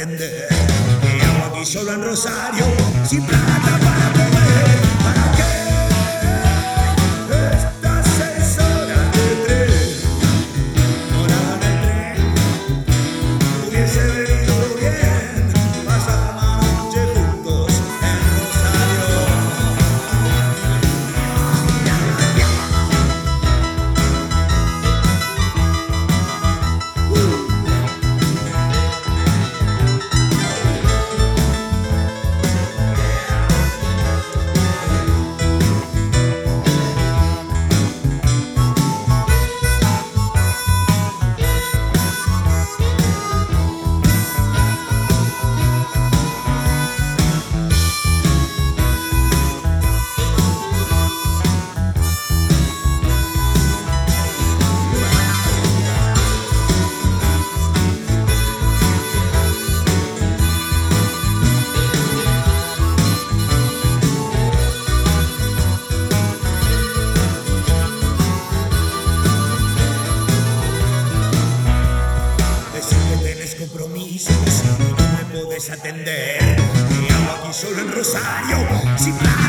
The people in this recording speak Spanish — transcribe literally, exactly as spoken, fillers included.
atender. ¿Qué hago aquí solo en Rosario? Sin plata para comer. ¿Para qué? Estas seis horas de tren. Morado en el tren. Hubiese venido bien pasar una noche juntos en Rosario. Compromisos y no me podés atender. ¿Qué hago aquí solo en Rosario? Sin plata.